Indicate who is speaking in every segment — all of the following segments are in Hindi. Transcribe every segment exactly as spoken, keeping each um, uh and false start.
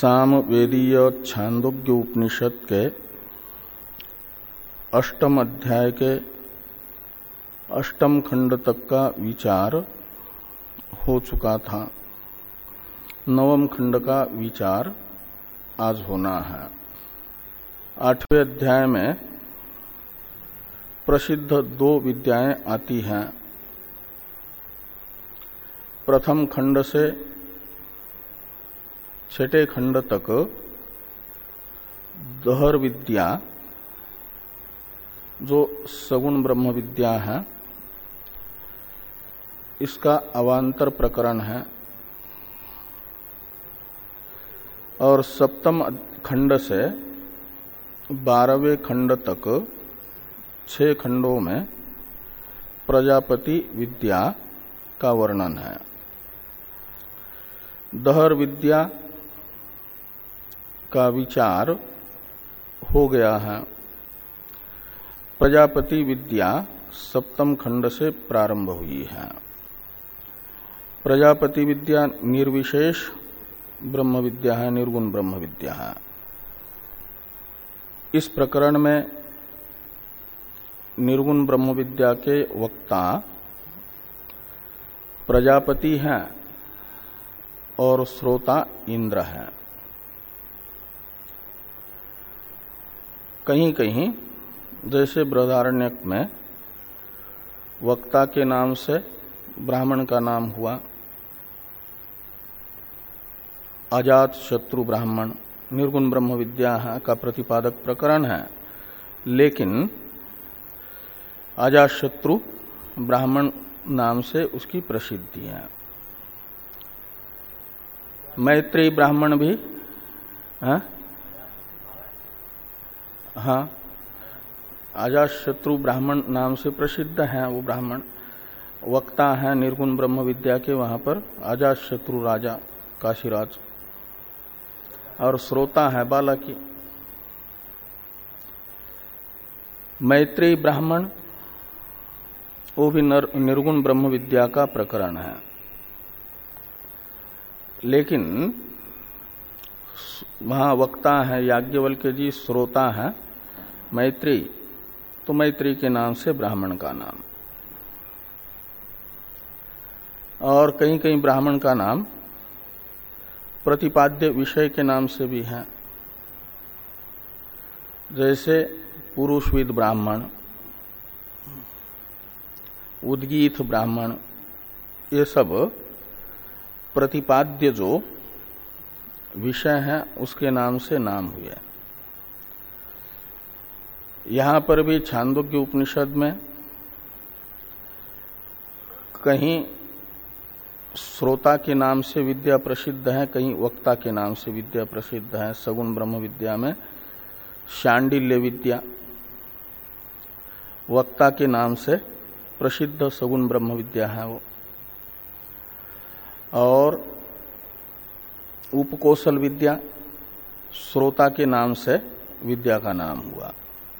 Speaker 1: सामवेदीय छांदोग्य उपनिषद के अष्टम अध्याय के अष्टम खंड तक का विचार हो चुका था। नवम खंड का विचार आज होना है। आठवें अध्याय में प्रसिद्ध दो विद्याएं आती हैं। प्रथम खंड से छठे खंड तक दहर विद्या जो सगुण ब्रह्म विद्या है, इसका अवांतर प्रकरण है। और सप्तम खंड से बारहवें खंड तक छह खंडों में प्रजापति विद्या का वर्णन है। दहर विद्या का विचार हो गया है। प्रजापति विद्या सप्तम खंड से प्रारंभ हुई है। प्रजापति विद्या निर्विशेष ब्रह्म विद्या है, निर्गुण ब्रह्म विद्या है। इस प्रकरण में निर्गुण ब्रह्म विद्या के वक्ता प्रजापति हैं और श्रोता इंद्र हैं। कहीं कहीं जैसे बृहदारण्यक में वक्ता के नाम से ब्राह्मण का नाम हुआ, अजात शत्रु ब्राह्मण निर्गुण ब्रह्म विद्या का प्रतिपादक प्रकरण है, लेकिन अजात शत्रु ब्राह्मण नाम से उसकी प्रसिद्धि है। मैत्रेयी ब्राह्मण भी हाँ हाँ अजात शत्रु ब्राह्मण नाम से प्रसिद्ध है। वो ब्राह्मण वक्ता है निर्गुण ब्रह्म विद्या के, वहां पर अजात शत्रु राजा काशीराज, और श्रोता है बालाकी। मैत्रेयी ब्राह्मण वो भी निर्गुण ब्रह्म विद्या का प्रकरण है, लेकिन वहां वक्ता है याज्ञवल्क्य जी, श्रोता है मैत्रेयी, तो मैत्रेयी के नाम से ब्राह्मण का नाम। और कहीं कहीं ब्राह्मण का नाम प्रतिपाद्य विषय के नाम से भी है, जैसे पुरुषविद ब्राह्मण, उद्गीत ब्राह्मण, ये सब प्रतिपाद्य जो विषय है उसके नाम से नाम हुए। यहां पर भी छांदोग्य उपनिषद में कहीं श्रोता के नाम से विद्या प्रसिद्ध है, कहीं वक्ता के नाम से विद्या प्रसिद्ध है। सगुण ब्रह्म विद्या में शांडिल्य विद्या वक्ता के नाम से प्रसिद्ध सगुण ब्रह्म विद्या है वो। और उपकोशल विद्या श्रोता के नाम से विद्या का नाम हुआ।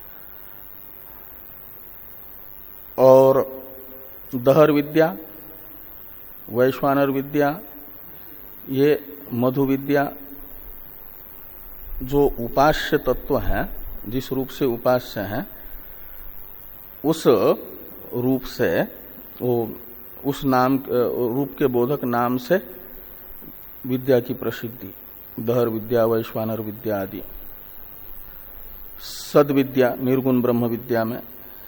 Speaker 1: और दहर विद्या, वैश्वानर विद्या, ये मधु विद्या जो उपास्य तत्व है, जिस रूप से उपास्य है, उस रूप से वो उस नाम रूप के बोधक नाम से विद्या की प्रसिद्धि, दहर विद्या, वैश्वानर विद्या आदि। सद विद्या निर्गुण ब्रह्म विद्या में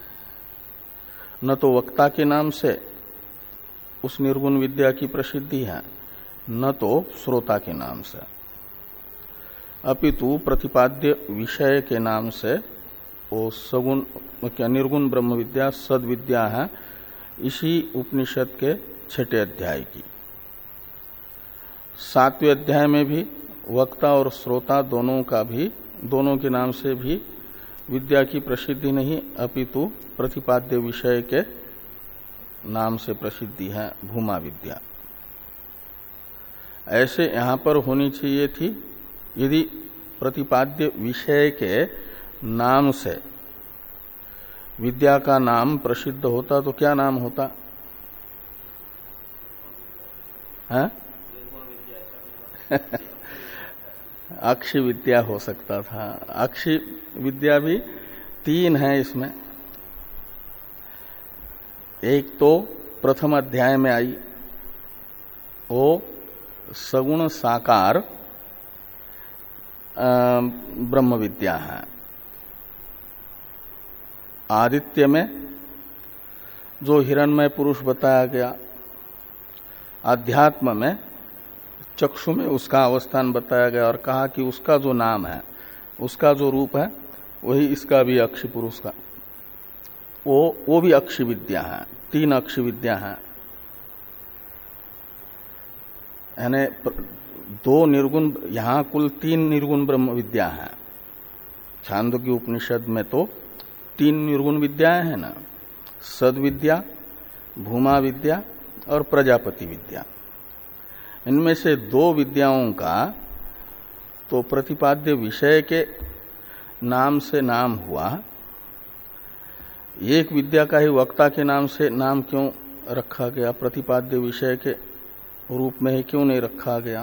Speaker 1: न तो वक्ता के नाम से उस निर्गुण विद्या की प्रसिद्धि है, न तो श्रोता के नाम से, अपितु प्रतिपाद्य विषय के नाम से वो सगुण क्या निर्गुण ब्रह्म विद्या सद विद्या है। इसी उपनिषद के छठे अध्याय की। सातवें अध्याय में भी वक्ता और श्रोता दोनों का भी दोनों के नाम से भी विद्या की प्रसिद्धि नहीं, अपितु प्रतिपाद्य विषय के नाम से प्रसिद्धि है, भूमा विद्या। ऐसे यहां पर होनी चाहिए थी। यदि प्रतिपाद्य विषय के नाम से विद्या का नाम प्रसिद्ध होता तो क्या नाम होता है? अक्षी विद्या हो सकता था। अक्षी विद्या भी तीन है इसमें। एक तो प्रथम अध्याय में आई, वो सगुण साकार ब्रह्म विद्या है। आदित्य में जो हिरण्मय पुरुष बताया गया, अध्यात्म में चक्षु में उसका अवस्थान बताया गया और कहा कि उसका जो नाम है, उसका जो रूप है, वही इसका भी अक्षी पुरुष का, वो वो भी अक्षी विद्या है। तीन अक्षी विद्या है, यानी दो निर्गुण, यहां कुल तीन निर्गुण ब्रह्म विद्या है। छांदोग्य उपनिषद में तो तीन निर्गुण विद्याएं हैं ना, सद विद्या, भूमा विद्या और प्रजापति विद्या। इनमें से दो विद्याओं का तो प्रतिपाद्य विषय के नाम से नाम हुआ, एक विद्या का ही वक्ता के नाम से नाम क्यों रखा गया, प्रतिपाद्य विषय के रूप में ही क्यों नहीं रखा गया?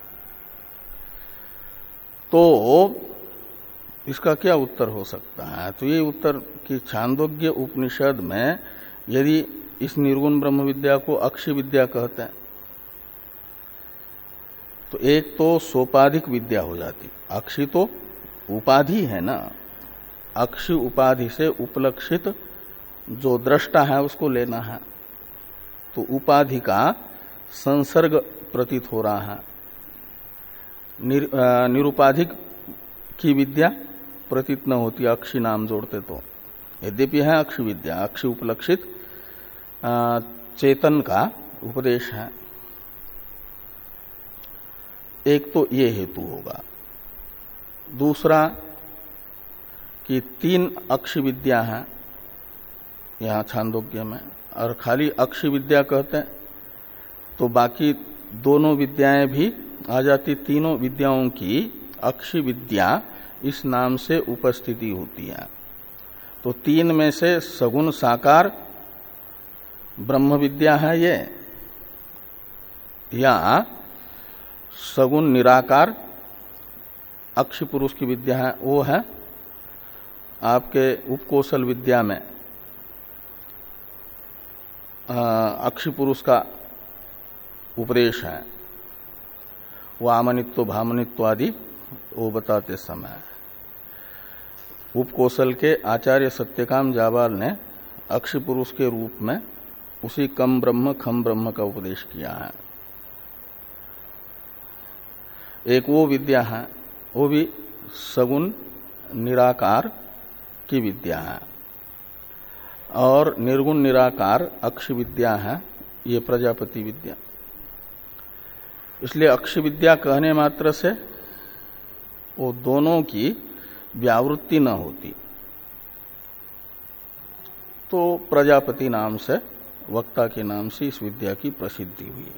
Speaker 1: तो इसका क्या उत्तर हो सकता है? तो ये उत्तर कि छांदोग्य उपनिषद में यदि इस निर्गुण ब्रह्म विद्या को अक्षी विद्या कहते हैं तो एक तो सोपाधिक विद्या हो जाती। अक्षी तो उपाधि है ना, अक्षी उपाधि से उपलक्षित जो दृष्टा है उसको लेना है, तो उपाधि का संसर्ग प्रतीत हो रहा है। निर, निरुपाधिक की विद्या प्रतीत न होती अक्षी नाम जोड़ते तो, यद्यपि है अक्षी विद्या, अक्षी उपलक्षित चेतन का उपदेश है। एक तो ये हेतु होगा। दूसरा कि तीन अक्षी विद्या है यहां छांदोग्य में, और खाली अक्षी विद्या कहते हैं तो बाकी दोनों विद्याएं भी आ जाती। तीनों विद्याओं की अक्षी विद्या इस नाम से उपस्थिति होती है। तो तीन में से सगुण साकार ब्रह्म विद्या है ये, या सगुण निराकार अक्षी पुरुष की विद्या है, वो है आपके उपकोशल विद्या में अक्षी पुरुष का उपदेश है। वो आमनित्व भामनित्व आदि वो बताते समय उपकोशल के आचार्य सत्यकाम जाबाल ने अक्षी पुरुष के रूप में उसी कम ब्रह्म खम ब्रह्म का उपदेश किया है। एक वो विद्या है, वो भी सगुण निराकार की विद्या है, और निर्गुण निराकार अक्षी विद्या है ये प्रजापति विद्या। इसलिए अक्षी विद्या कहने मात्र से वो दोनों की व्यावृत्ति न होती, तो प्रजापति नाम से, वक्ता के नाम से इस विद्या की प्रसिद्धि हुई।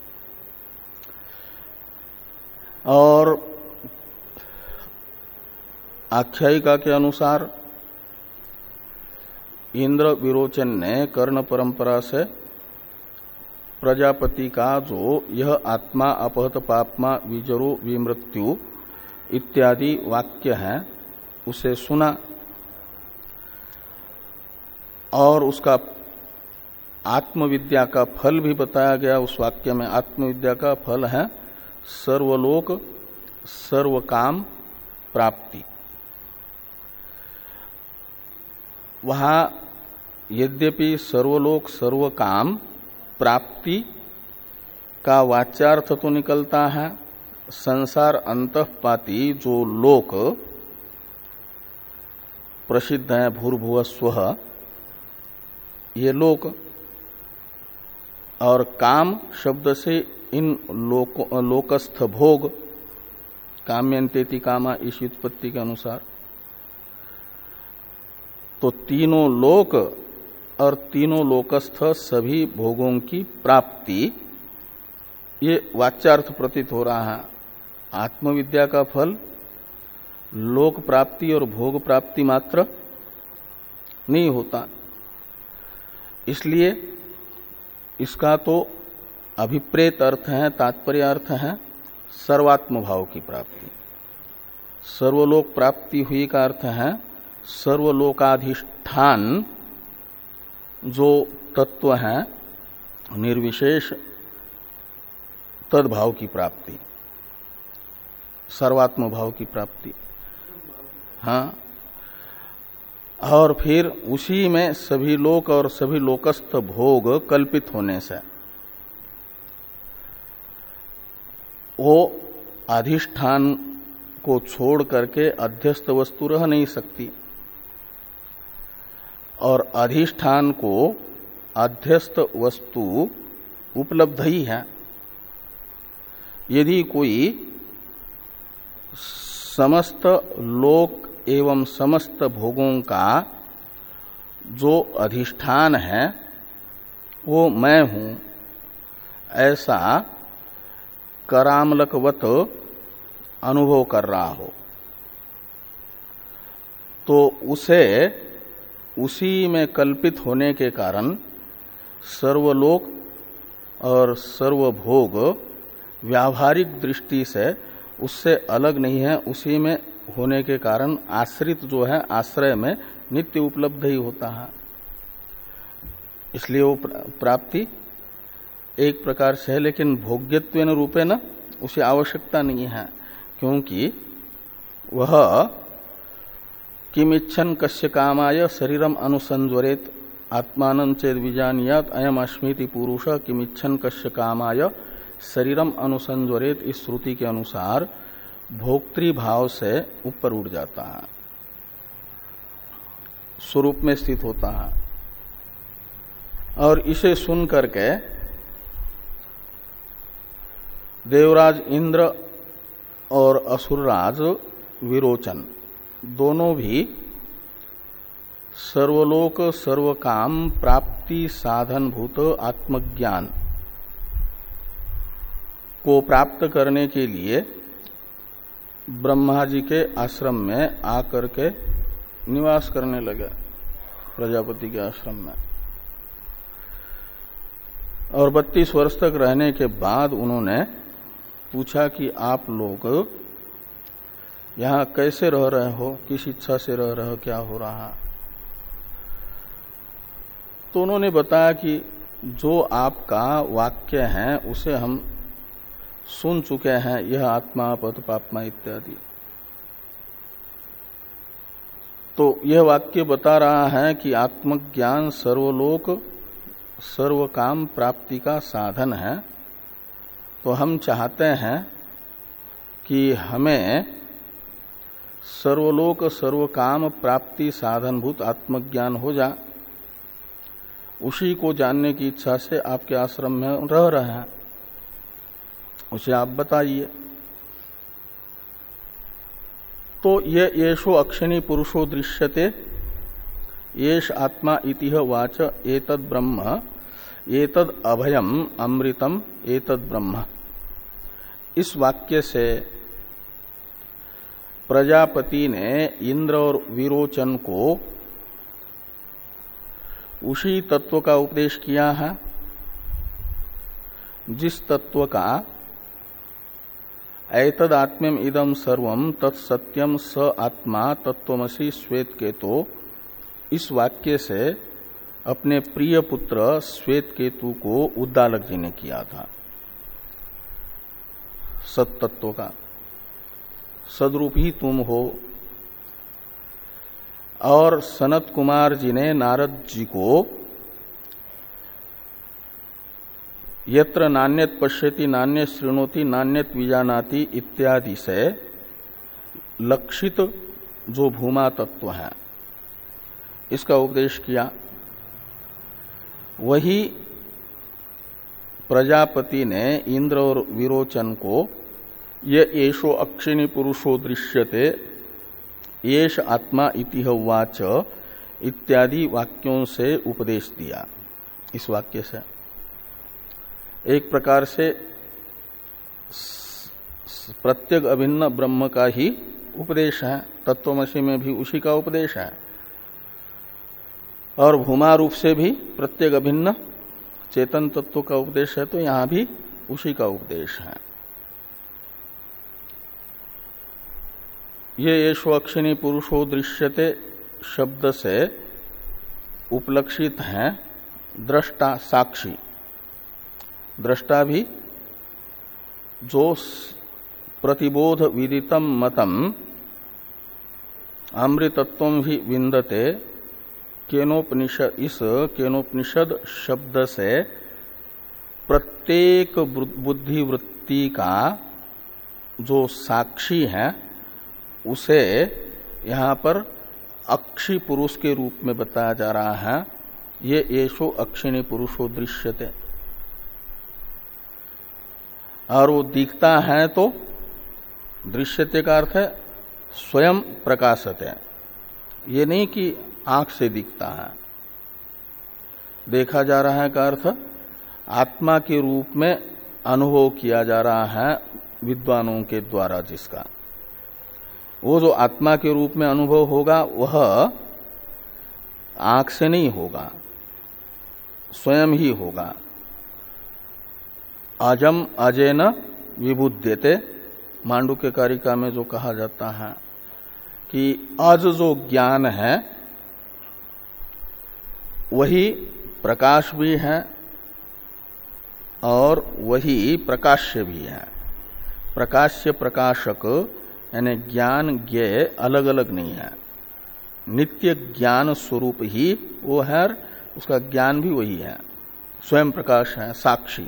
Speaker 1: और आख्यायिका के अनुसार इंद्र विरोचन ने कर्ण परंपरा से प्रजापति का जो यह आत्मा अपहत पापमा विजरो विमृत्यु इत्यादि वाक्य है उसे सुना, और उसका आत्मविद्या का फल भी बताया गया उस वाक्य में। आत्मविद्या का फल है सर्वलोक सर्वकाम प्राप्ति। वहां यद्यपि सर्वलोक सर्वकाम प्राप्ति का वाच्यार्थ तो निकलता है संसार अंतःपाती जो लोक प्रसिद्ध है, भूर्भुवस्वः, ये लोक, और काम शब्द से इन लोक, लोकस्थ भोग, काम्यन्तेति कामा इस उत्पत्ति के अनुसार। तो तीनों लोक और तीनों लोकस्थ सभी भोगों की प्राप्ति, ये वाच्यार्थ प्रतीत हो रहा है। आत्मविद्या का फल लोक प्राप्ति और भोग प्राप्ति मात्र नहीं होता, इसलिए इसका तो अभिप्रेत अर्थ है, तात्पर्य अर्थ है सर्वात्म भाव की प्राप्ति। सर्वलोक प्राप्ति हुई का अर्थ है सर्वलोकाधिष्ठान जो तत्व है निर्विशेष तद्भाव की प्राप्ति, सर्वात्म भाव की प्राप्ति। हाँ, और फिर उसी में सभी लोक और सभी लोकस्थ भोग कल्पित होने से वो अधिष्ठान को छोड़ करके अध्यस्त वस्तु रह नहीं सकती, और अधिष्ठान को अध्यस्त वस्तु उपलब्ध ही है। यदि कोई समस्त लोक एवं समस्त भोगों का जो अधिष्ठान है वो मैं हूं, ऐसा करामलकवत अनुभव कर रहा हो, तो उसे उसी में कल्पित होने के कारण सर्वलोक और सर्वभोग व्यावहारिक दृष्टि से उससे अलग नहीं है, उसी में होने के कारण आश्रित जो है आश्रय में नित्य उपलब्ध ही होता है। इसलिए वो प्राप्ति एक प्रकार से है, लेकिन भोग्यत्वेन रूपेण उसे आवश्यकता नहीं है, क्योंकि वह किमिच्छन कस्य कामाय शरीरम अनुसंज्वरेत आत्मानं चेद विजानीयात अयम अस्मीति पुरुष किमिच्छन कस्य कामाय शरीरम अनुसंज्वरेत इस श्रुति के अनुसार भोक्तृभाव से ऊपर उठ जाता है, स्वरूप में स्थित होता है। और इसे सुन करके देवराज इंद्र और असुरराज विरोचन दोनों भी सर्वलोक सर्वकाम प्राप्ति साधन भूत आत्मज्ञान को प्राप्त करने के लिए ब्रह्मा जी के आश्रम में आकर के निवास करने लगे, प्रजापति के आश्रम में। और बत्तीस वर्ष तक रहने के बाद उन्होंने पूछा कि आप लोग यहाँ कैसे रह रहे हो, किस इच्छा से रह रहे हो, क्या हो रहा है। तो उन्होंने बताया कि जो आपका वाक्य है उसे हम सुन चुके हैं, यह आत्मा पद पापमा इत्यादि। तो यह वाक्य बता रहा है कि आत्मज्ञान सर्वलोक सर्वकाम प्राप्ति का साधन है। तो हम चाहते हैं कि हमें सर्वलोक सर्वकाम प्राप्ति साधनभूत आत्मज्ञान हो जा, उसी को जानने की इच्छा से आपके आश्रम में रह रहे हैं, उसे आप बताइए। तो ये येषो अक्षिणी पुरुषो दृश्यते येष आत्मा इतिह वाच एतद् ब्रह्म एतद् अभयम अमृतम एतद् ब्रह्म। इस वाक्य से प्रजापति ने इंद्र और विरोचन को उसी तत्व का उपदेश किया है जिस तत्व का एतद आत्म्यम इदम सर्वम तत्सत्यम स आत्मा तत्वमसि श्वेत केतो, इस वाक्य से अपने प्रिय पुत्र श्वेत केतु को उद्दालक जी ने किया था। सत्तत्व का सदरूप ही तुम हो। और सनत कुमार जी ने नारद जी को यत्र नान्यत पश्यति नान्यत शृणोति नान्यत विजानाति इत्यादि से लक्षित जो भूमा तत्व है इसका उपदेश किया। वही प्रजापति ने इंद्र और विरोचन को ये येषो अक्षिणी पुरुषो दृश्यते येष आत्मा इतिह वाच इत्यादि वाक्यों से उपदेश दिया। इस वाक्य से एक प्रकार से प्रत्येक अभिन्न ब्रह्म का ही उपदेश है, तत्वमसि में भी उसी का उपदेश है, और भूमा रूप से भी प्रत्येक अभिन्न चेतन तत्व का उपदेश है, तो यहां भी उसी का उपदेश है। ये येषु अक्षिणी पुरुषो दृश्यते शब्द से उपलक्षित हैं दृष्टा साक्षी। दृष्टा भी जो प्रतिबोध विदितम मतम अमृतत्वम ही विन्दते केनोपनिषद, इस केनोपनिषद शब्द से प्रत्येक बुद्धिवृत्ति का जो साक्षी है उसे यहाँ पर अक्षी पुरुष के रूप में बताया जा रहा है। ये येषु अक्षिणी पुरुषो दृश्यते, और वो दिखता है तो दृश्यते का अर्थ है स्वयं प्रकाशते। ये नहीं कि आंख से दिखता है। देखा जा रहा है का अर्थ आत्मा के रूप में अनुभव किया जा रहा है विद्वानों के द्वारा। जिसका वो जो आत्मा के रूप में अनुभव होगा वह आंख से नहीं होगा, स्वयं ही होगा। अजम अजेन विबुध्यते, मांडुक्य कारिका में जो कहा जाता है कि अज जो ज्ञान है वही प्रकाश भी है और वही प्रकाश्य भी है। प्रकाश्य प्रकाशक यानी ज्ञान ज्ञेय अलग अलग नहीं है, नित्य ज्ञान स्वरूप ही वो है, उसका ज्ञान भी वही है, स्वयं प्रकाश है, साक्षी।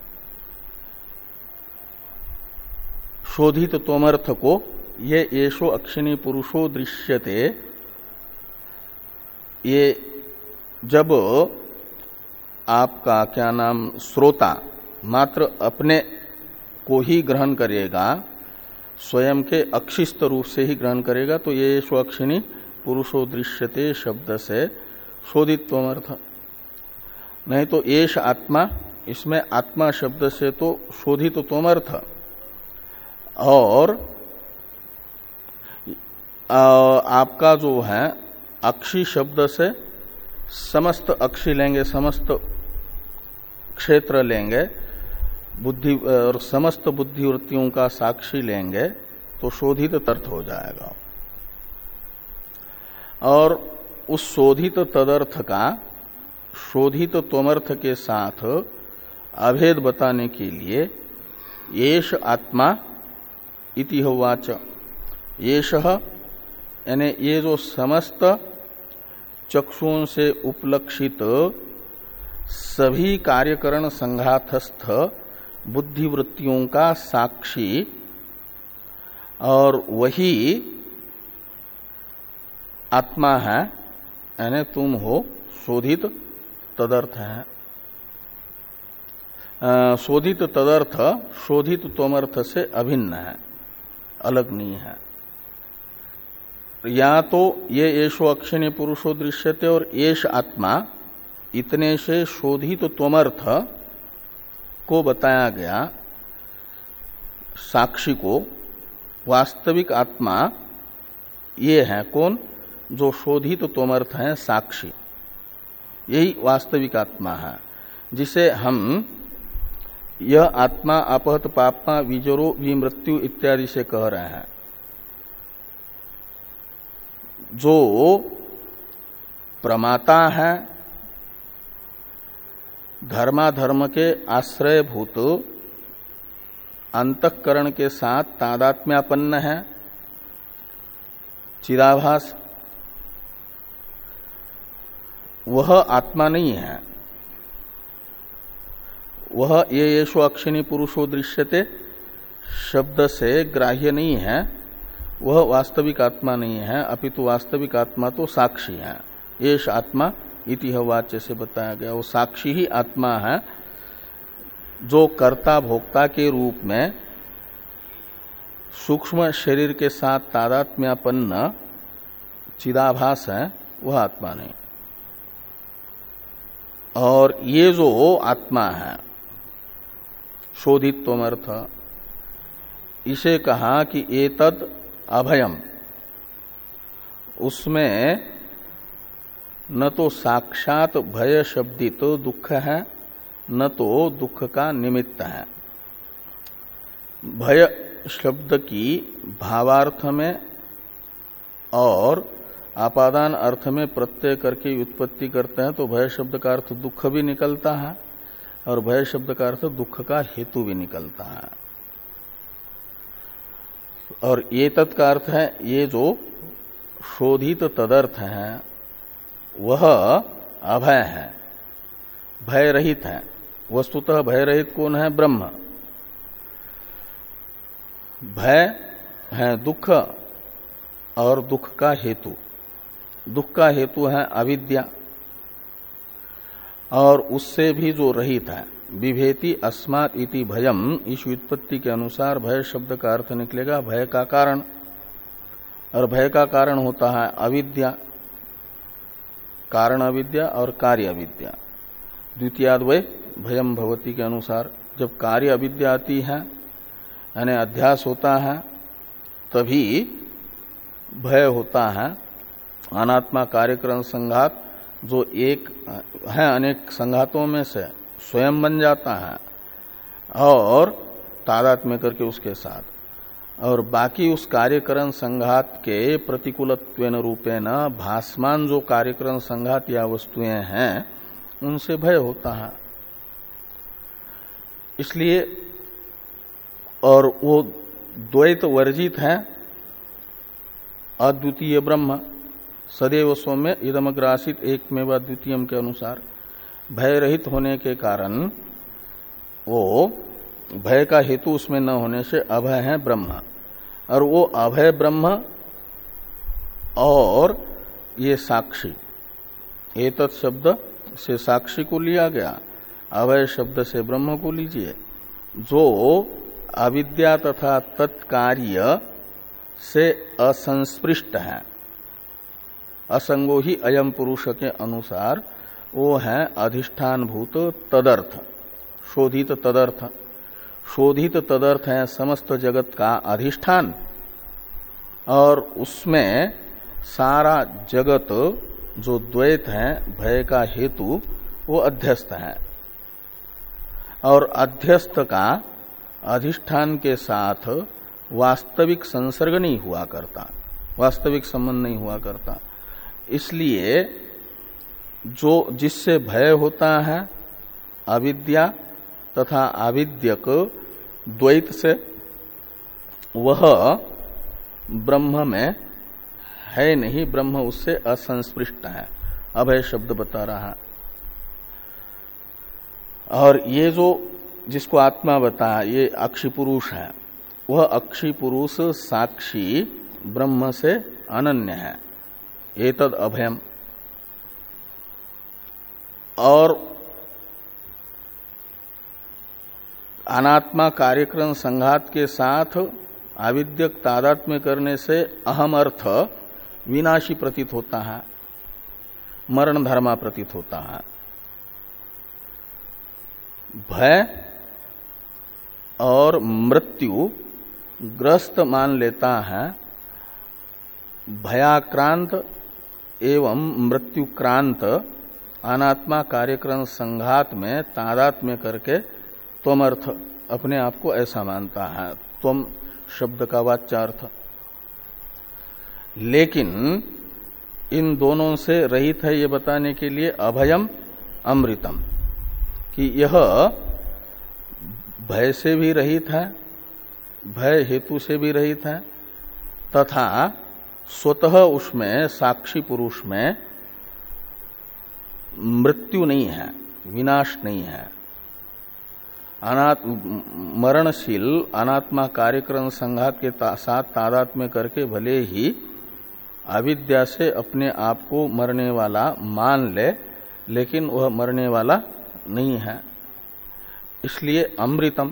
Speaker 1: शोधित तोमर्थ को ये येषु अक्षिणी पुरुषो दृश्यते, ये जब आपका क्या नाम श्रोता मात्र अपने को ही ग्रहण करेगा, स्वयं के अक्षिस्त रूप से ही ग्रहण करेगा, तो ये येषु अक्षिणी पुरुषो दृश्यते शब्द से शोधित तोमर्थ। नहीं तो येष आत्मा, इसमें आत्मा शब्द से तो शोधित तोमर्थ, और आपका जो है अक्षी शब्द से समस्त अक्षी लेंगे, समस्त क्षेत्र लेंगे, बुद्धि और समस्त बुद्धिवृत्तियों का साक्षी लेंगे तो शोधित तर्थ हो जाएगा। और उस शोधित तदर्थ का शोधित तोमर्थ के साथ अभेद बताने के लिए येष आत्मा इति होवाच, येष यानी ये जो समस्त चक्षुओं से उपलक्षित सभी कार्यकरण संघातस्थ बुद्धिवृत्तियों का साक्षी, और वही आत्मा है, यानी तुम हो, शोधित तदर्थ है। शोधित तदर्थ शोधित तोमर्थ से अभिन्न है, अलग नहीं है। या तो ये येषु अक्षिणी पुरुषो दृश्यते और येष आत्मा, इतने से शोधित तोमर्थ को बताया गया साक्षी को। वास्तविक आत्मा ये है कौन? जो शोधित तोमर्थ है साक्षी, यही वास्तविक आत्मा है, जिसे हम यह आत्मा अपहत पापमा विजरो विमृत्यु इत्यादि से कह रहे हैं। जो प्रमाता है, धर्माधर्म के आश्रयभूत अंतःकरण के साथ तादात्म्यापन्न है, चिदाभास, वह आत्मा नहीं है। वह ये येषु अक्षिणी पुरुषो दृश्यते शब्द से ग्राह्य नहीं है, वह वास्तविक आत्मा नहीं है, अपितु वास्तविक आत्मा तो साक्षी है। येष आत्मा इति वाच्य से बताया गया, वो साक्षी ही आत्मा है, जो कर्ता भोक्ता के रूप में सूक्ष्म शरीर के साथ तादात्म्यापन्न चिदाभास है, वह आत्मा नहीं। और ये जो आत्मा है शोधित तोमर्थ, इसे कहा कि एतद अभयम, उसमें न तो साक्षात भय शब्दित तो दुख है, न तो दुख का निमित्त है। भय शब्द की भावार्थ में और आपादान अर्थ में प्रत्यय करके उत्पत्ति करते हैं तो भय शब्द का अर्थ दुख भी निकलता है और भय शब्द का अर्थ दुख का हेतु भी निकलता है। और ये तत्का अर्थ है ये जो शोधित तदर्थ है वह अभय है, भय रहित है। वस्तुतः भय रहित कौन है? ब्रह्म। भय है दुख और दुख का हेतु। दुख का हेतु है अविद्या और उससे भी जो रहित है। विभेति अस्मात् इति भयम, इस व्युत्पत्ति के अनुसार भय शब्द का अर्थ निकलेगा भय का कारण, और भय का कारण होता है अविद्या, कारण अविद्या और कार्य अविद्या। द्वितीयाद्वय भयम भवति के अनुसार जब कार्य अविद्या आती है यानी अध्यास होता है तभी भय होता है। अनात्मा कार्यक्रम संघात जो एक है अनेक संघातों में से स्वयं बन जाता है और तादात्म्य करके उसके साथ, और बाकी उस कार्यकरण संघात के प्रतिकूलत्वेन रूपेण भासमान जो कार्यकरण संघात या वस्तुएं हैं उनसे भय होता है। इसलिए और वो द्वैत वर्जित है, अद्वितीय ब्रह्म सदैव सौम्य इदमग्रासित एकमेव द्वितीयम के अनुसार भय रहित होने के कारण वो भय का हेतु उसमें न होने से अभय है ब्रह्म। और वो अभय ब्रह्म और ये साक्षी, एतत् शब्द से साक्षी को लिया गया, अभय शब्द से ब्रह्म को लीजिए, जो अविद्या तथा तत्कार्य से असंस्पृष्ट है। असंगो ही अयम पुरुष के अनुसार वो है अधिष्ठानभूत तदर्थ, शोधित तदर्थ। शोधित तदर्थ है समस्त जगत का अधिष्ठान और उसमें सारा जगत जो द्वैत है भय का हेतु वो अध्यस्त है, और अध्यस्त का अधिष्ठान के साथ वास्तविक संसर्ग नहीं हुआ करता, वास्तविक संबंध नहीं हुआ करता। इसलिए जो जिससे भय होता है अविद्या तथा आविद्यक द्वैत से, वह ब्रह्म में है नहीं, ब्रह्म उससे असंस्पृष्ट है, अभय शब्द बता रहा। और ये जो जिसको आत्मा बताया ये अक्षी पुरुष है, वह अक्षी पुरुष साक्षी ब्रह्म से अनन्य है, एतद अभयम। और अनात्मा कार्यक्रम संघात के साथ आविद्यक तादात्म्य करने से अहम अर्थ विनाशी प्रतीत होता है, मरण धर्मा प्रतीत होता है। भय और मृत्यु ग्रस्त मान लेता है, भयाक्रांत एवं मृत्युक्रांत अनात्मा कार्यक्रम संघात में तादात्म्य करके त्वम अर्थ अपने आप को ऐसा मानता है, त्वम शब्द का वाच्यार्थ। लेकिन इन दोनों से रहित है ये बताने के लिए अभयम अमृतम, कि यह भय से भी रहित है, भय हेतु से भी रहित है, तथा स्वतः उसमें साक्षी पुरुष में मृत्यु नहीं है, विनाश नहीं है। अनात् मरणशील अनात्मा कार्यक्रम संघात के ता, साथ तादात्म्य करके भले ही अविद्या से अपने आप को मरने वाला मान ले, लेकिन वह मरने वाला नहीं है। इसलिए अमृतम,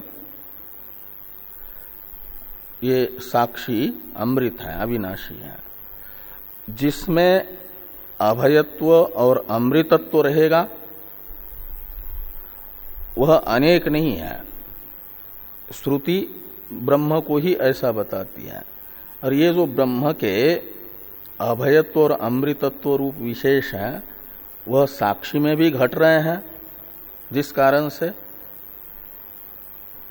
Speaker 1: ये साक्षी अमृत है, अविनाशी है। जिसमें अभयत्व और अमृतत्व रहेगा वह अनेक नहीं है। श्रुति ब्रह्म को ही ऐसा बताती है, और ये जो ब्रह्म के अभयत्व और अमृतत्व रूप विशेष है वह साक्षी में भी घट रहे हैं, जिस कारण से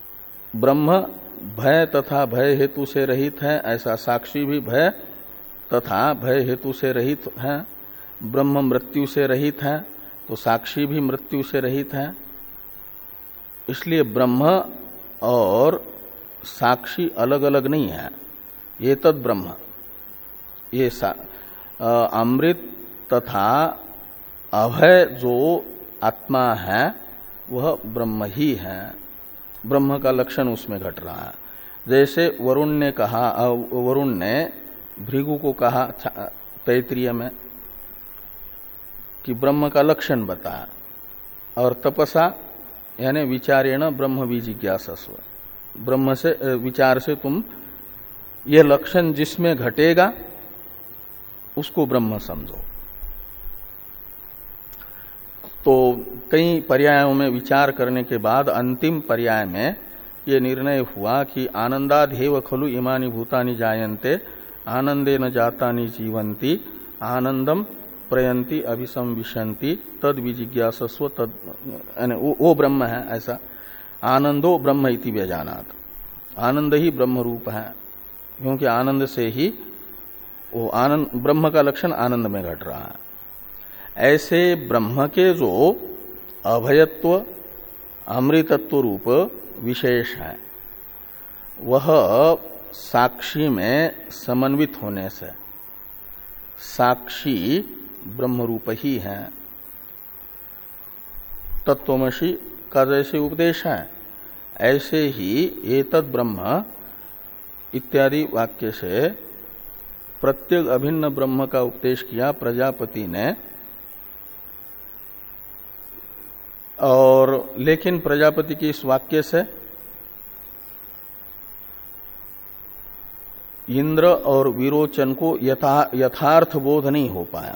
Speaker 1: ब्रह्म भय तथा भय हेतु से रहित है, ऐसा साक्षी भी भय तथा भय हेतु से रहित है, ब्रह्म मृत्यु से रहित है, तो साक्षी भी मृत्यु से रहित है। इसलिए ब्रह्म और साक्षी अलग अलग नहीं है। ये तद ब्रह्म, ये अमृत तथा अभय जो आत्मा है वह ब्रह्म ही है। ब्रह्म का लक्षण उसमें घट रहा है। जैसे वरुण ने कहा, वरुण ने भृगु को कहा तैत्रीय में कि ब्रह्म का लक्षण बता, और तपसा यानी विचारेण ब्रह्म विजिज्ञासस्व, ब्रह्म से विचार से तुम ये लक्षण जिसमें घटेगा उसको ब्रह्म समझो। तो कई पर्यायों में विचार करने के बाद अंतिम पर्याय में ये निर्णय हुआ कि आनंदाधेव खलु इमानि भूतानि जायन्ते आनंदे न जातानि जीवंती आनंदम प्रयंती अभिसंविशंति तद विजिज्ञासस्व तद, वो, वो ब्रह्म है। ऐसा आनंदो ब्रह्म इति व्यजानात्, आनंद ही ब्रह्म रूप है, क्योंकि आनंद से ही वो आनंद, ब्रह्म का लक्षण आनंद में घट रहा है। ऐसे ब्रह्म के जो अभयत्व अमृतत्व रूप विशेष है वह साक्षी में समन्वित होने से साक्षी ब्रह्म रूप ही है। तत्वमसि का जैसे उपदेश है ऐसे ही एतद् ब्रह्म इत्यादि वाक्य से प्रत्येक अभिन्न ब्रह्म का उपदेश किया प्रजापति ने। और लेकिन प्रजापति के इस वाक्य से इंद्र और विरोचन को यथा यथार्थ बोध नहीं हो पाया।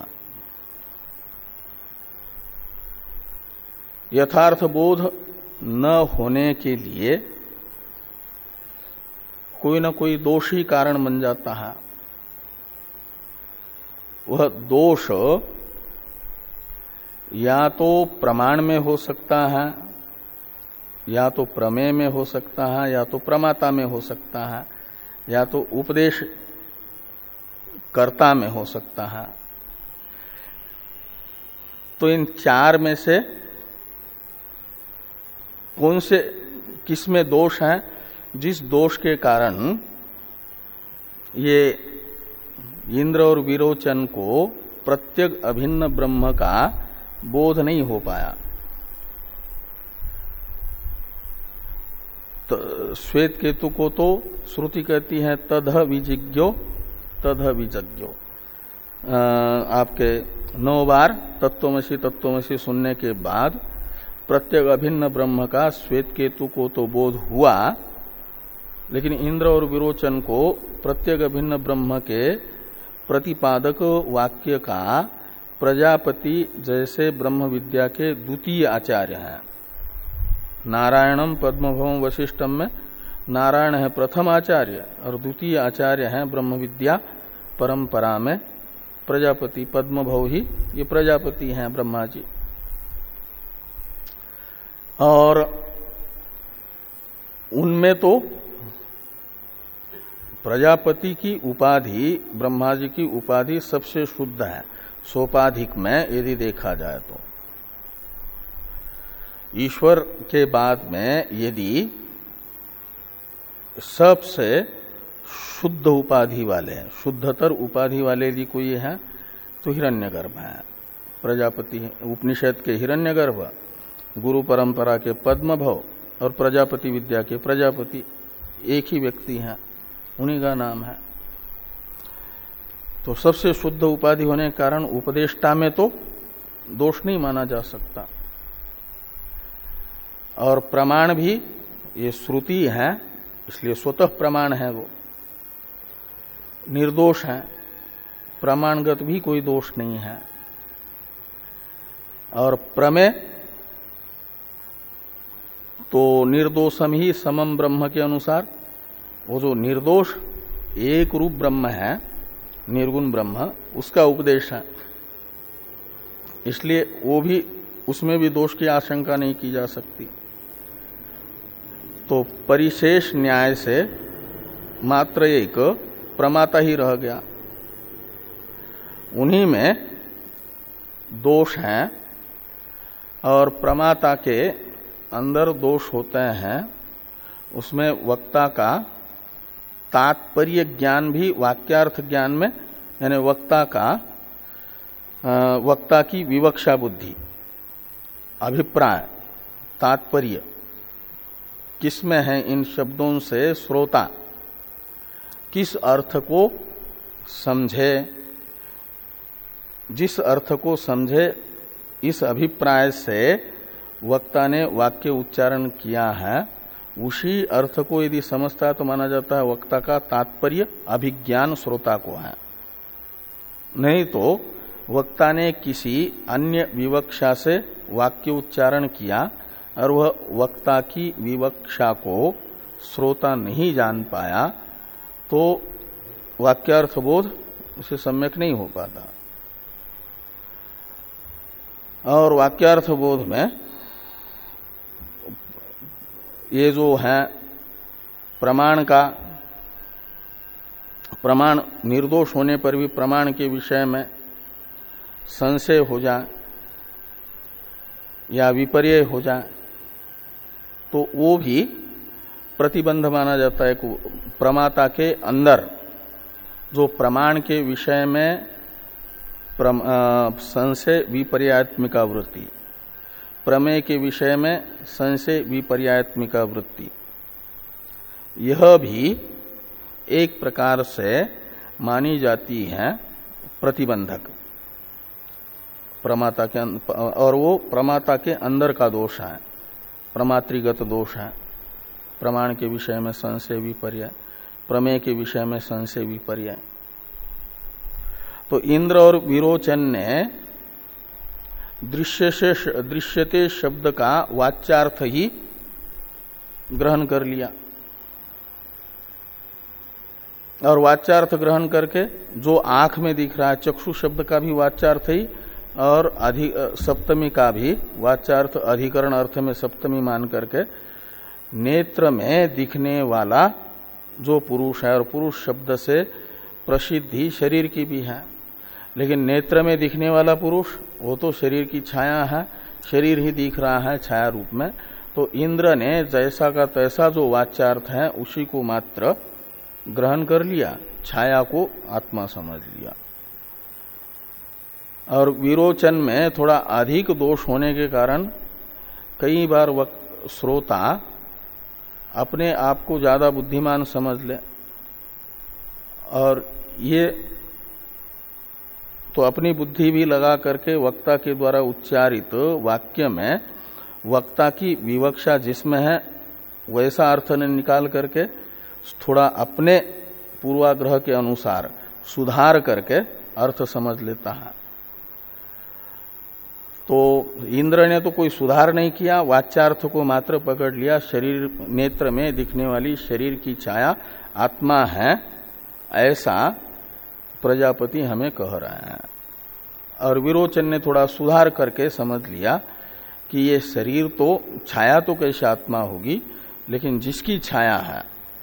Speaker 1: यथार्थ बोध न होने के लिए कोई न कोई दोषी कारण बन जाता है। वह दोष या तो प्रमाण में हो सकता है, या तो प्रमेय में हो सकता है, या तो प्रमाता में हो सकता है, या तो उपदेश कर्ता में हो सकता है। तो इन चार में से कौन से किसमें दोष है? जिस दोष के कारण ये इंद्र और विरोचन को प्रत्येक अभिन्न ब्रह्म का बोध नहीं हो पाया। तो श्वेत केतु को तो श्रुति कहती है तदह विजिज्ञो तदह विजज्ञो। आपके नौ बार तत्वमसि तत्वमसि सुनने के बाद प्रत्येक अभिन्न ब्रह्म का श्वेत केतु को तो बोध हुआ, लेकिन इंद्र और विरोचन को प्रत्येक अभिन्न ब्रह्म के प्रतिपादक वाक्य का प्रजापति जैसे ब्रह्म विद्या के द्वितीय आचार्य हैं। नारायणम पद्मभवम वशिष्ठम में नारायण है प्रथम आचार्य और द्वितीय आचार्य हैं ब्रह्म विद्या परंपरा में प्रजापति। पद्मभव ही ये प्रजापति हैं ब्रह्मा जी। और उनमें तो प्रजापति की उपाधि ब्रह्मा जी की उपाधि सबसे शुद्ध है सोपाधिक में यदि देखा जाए तो। ईश्वर के बाद में यदि सबसे शुद्ध उपाधि वाले हैं, शुद्धतर उपाधि वाले यदि कोई है तो हिरण्यगर्भ है। प्रजापति उपनिषद के हिरण्यगर्भ, गुरु परंपरा के पद्मभव और प्रजापति विद्या के प्रजापति एक ही व्यक्ति हैं, उन्हीं का नाम है। तो सबसे शुद्ध उपाधि होने के कारण उपदेष्टा में तो दोष नहीं माना जा सकता। और प्रमाण भी ये श्रुति है, इसलिए स्वतः प्रमाण है, वो निर्दोष है, प्रमाणगत भी कोई दोष नहीं है। और प्रमेय तो निर्दोषम ही समम ब्रह्म के अनुसार वो जो निर्दोष एक रूप ब्रह्म है, निर्गुण ब्रह्म, उसका उपदेश है। इसलिए वो भी, उसमें भी दोष की आशंका नहीं की जा सकती। तो परिशेष न्याय से मात्र एक प्रमाता ही रह गया, उन्हीं में दोष हैं और प्रमाता के अंदर दोष होते हैं, उसमें वक्ता का तात्पर्य ज्ञान भी वाक्यार्थ ज्ञान में, यानी वक्ता का वक्ता की विवक्षा बुद्धि, अभिप्राय, तात्पर्य किसमें है, इन शब्दों से श्रोता किस अर्थ को समझे, जिस अर्थ को समझे इस अभिप्राय से वक्ता ने वाक्य उच्चारण किया है, उसी अर्थ को यदि समझता है तो माना जाता है वक्ता का तात्पर्य अभिज्ञान श्रोता को है। नहीं तो वक्ता ने किसी अन्य विवक्षा से वाक्य उच्चारण किया और वह वक्ता की विवक्षा को श्रोता नहीं जान पाया तो वाक्यार्थ बोध उसे सम्यक नहीं हो पाता। और वाक्यार्थ बोध में ये जो है प्रमाण का, प्रमाण निर्दोष होने पर भी प्रमाण के विषय में संशय हो जाए या विपर्य हो जाए तो वो भी प्रतिबंध माना जाता है। प्रमाता के अंदर जो प्रमाण के विषय में संशय विपर्यात्मिका वृत्ति, प्रमेय के विषय में संशय विपर्यात्मिका वृत्ति, यह भी एक प्रकार से मानी जाती है प्रतिबंधक प्रमाता के, और वो प्रमाता के अंदर का दोष है, प्रमात्रिगत दोष है। प्रमाण के विषय में संशय विपर्य, प्रमेय के विषय में संशय विपर्य। तो इंद्र और विरोचन ने दृश्य से दृश्यते शब्द का वाच्यार्थ ही ग्रहण कर लिया और वाच्यार्थ ग्रहण करके जो आंख में दिख रहा है, चक्षु शब्द का भी वाच्यार्थ ही और अधि सप्तमी का भी वाच्यार्थ अधिकरण अर्थ में सप्तमी मान करके नेत्र में दिखने वाला जो पुरुष है, और पुरुष शब्द से प्रसिद्धि शरीर की भी है, लेकिन नेत्र में दिखने वाला पुरुष वो तो शरीर की छाया है, शरीर ही दिख रहा है छाया रूप में। तो इंद्र ने जैसा का तैसा जो वाच्यार्थ है उसी को मात्र ग्रहण कर लिया, छाया को आत्मा समझ लिया। और विरोचन में थोड़ा अधिक दोष होने के कारण कई बार वक्त श्रोता अपने आप को ज्यादा बुद्धिमान समझ ले, और ये तो अपनी बुद्धि भी लगा करके वक्ता के द्वारा उच्चारित वाक्य में वक्ता की विवक्षा जिसमें है वैसा अर्थ ने निकाल करके थोड़ा अपने पूर्वाग्रह के अनुसार सुधार करके अर्थ समझ लेता है। तो इंद्र ने तो कोई सुधार नहीं किया, वाच्यार्थ को मात्र पकड़ लिया, शरीर नेत्र में दिखने वाली शरीर की छाया आत्मा है ऐसा प्रजापति हमें कह रहे हैं। और विरोचन ने थोड़ा सुधार करके समझ लिया कि ये शरीर तो छाया तो कैसे आत्मा होगी, लेकिन जिसकी छाया है,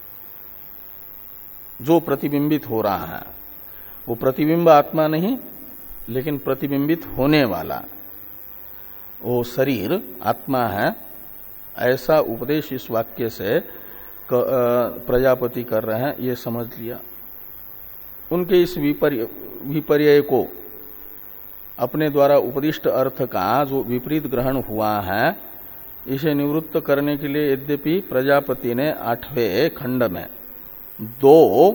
Speaker 1: जो प्रतिबिंबित हो रहा है, वो प्रतिबिंब आत्मा नहीं, लेकिन प्रतिबिंबित होने वाला वो शरीर आत्मा है, ऐसा उपदेश इस वाक्य से प्रजापति कर रहे हैं, ये समझ लिया। उनके इस विपर्य विपर्य को अपने द्वारा उपदिष्ट अर्थ का जो विपरीत ग्रहण हुआ है, इसे निवृत्त करने के लिए यद्यपि प्रजापति ने आठवें खंड में दो